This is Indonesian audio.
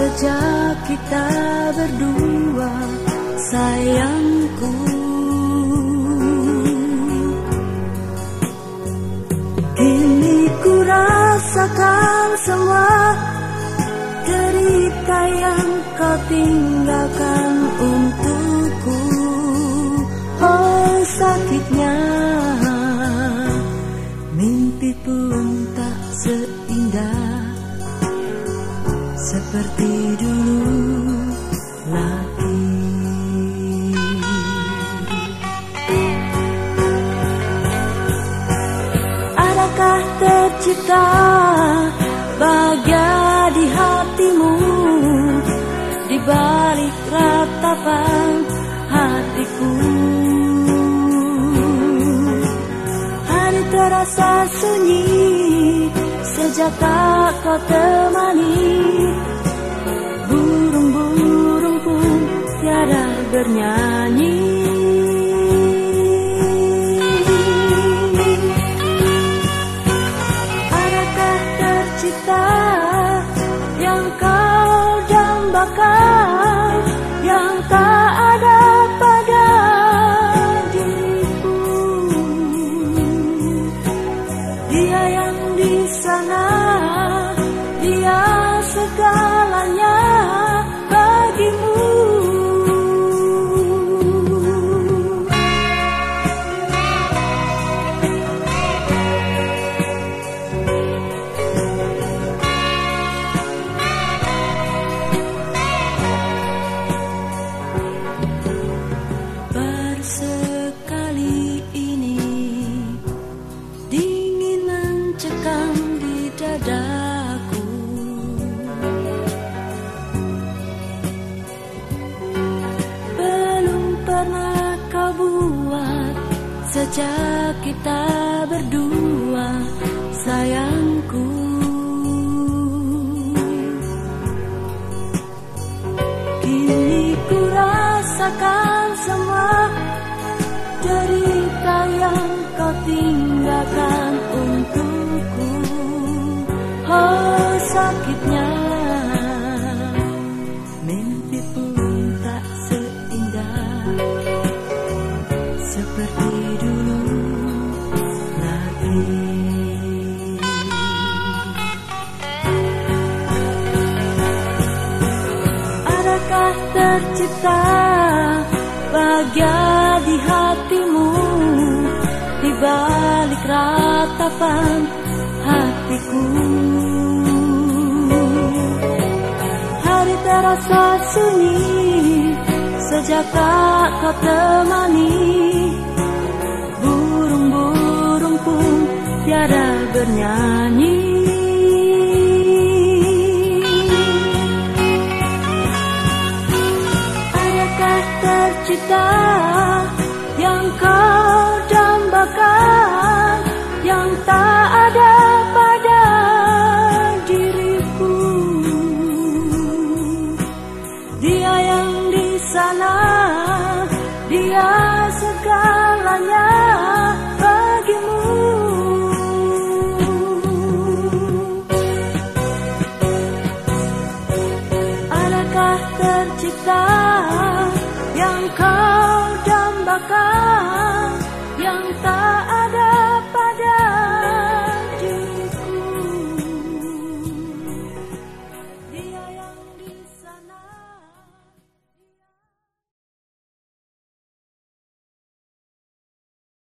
Sejak kita berdua, sayangku, kini ku rasakan semua derita yang kau tinggalkan untukku. Oh sakitnya, mimpi pun tak seindah seperti dulu lagi. Adakah tercipta bahagia di hatimu, di balik ratapan hatiku? Hari terasa sunyi sejak tak kau temani. Burung-burung pun tiada bernyanyi. Adakah tercipta yang kau dambakan, yang tak ada pada diriku? Dia yang di sana, dia segalanya bagimu. Baru sekali ini dingin mencekam di dadaku. Belum pernah kau buat sejak kita berdua, sayangku. Kini ku rasakan semua derita yang kau tinggalkan untukku. Oh sakitnya, mimpi pun tak seindah seperti dulu lagi. Adakah tercipta bahagia di hatimu, di balik ratapan hatiku? Hari terasa sunyi sejak tak kau temani. Burung-burung pun tiada bernyanyi. Adakah tercipta yang kau dambakan, yang tak ada pada diriku? Dia yang di sana, dia segalanya bagimu. Adakah tercipta yang kau dambakan, yang tak ada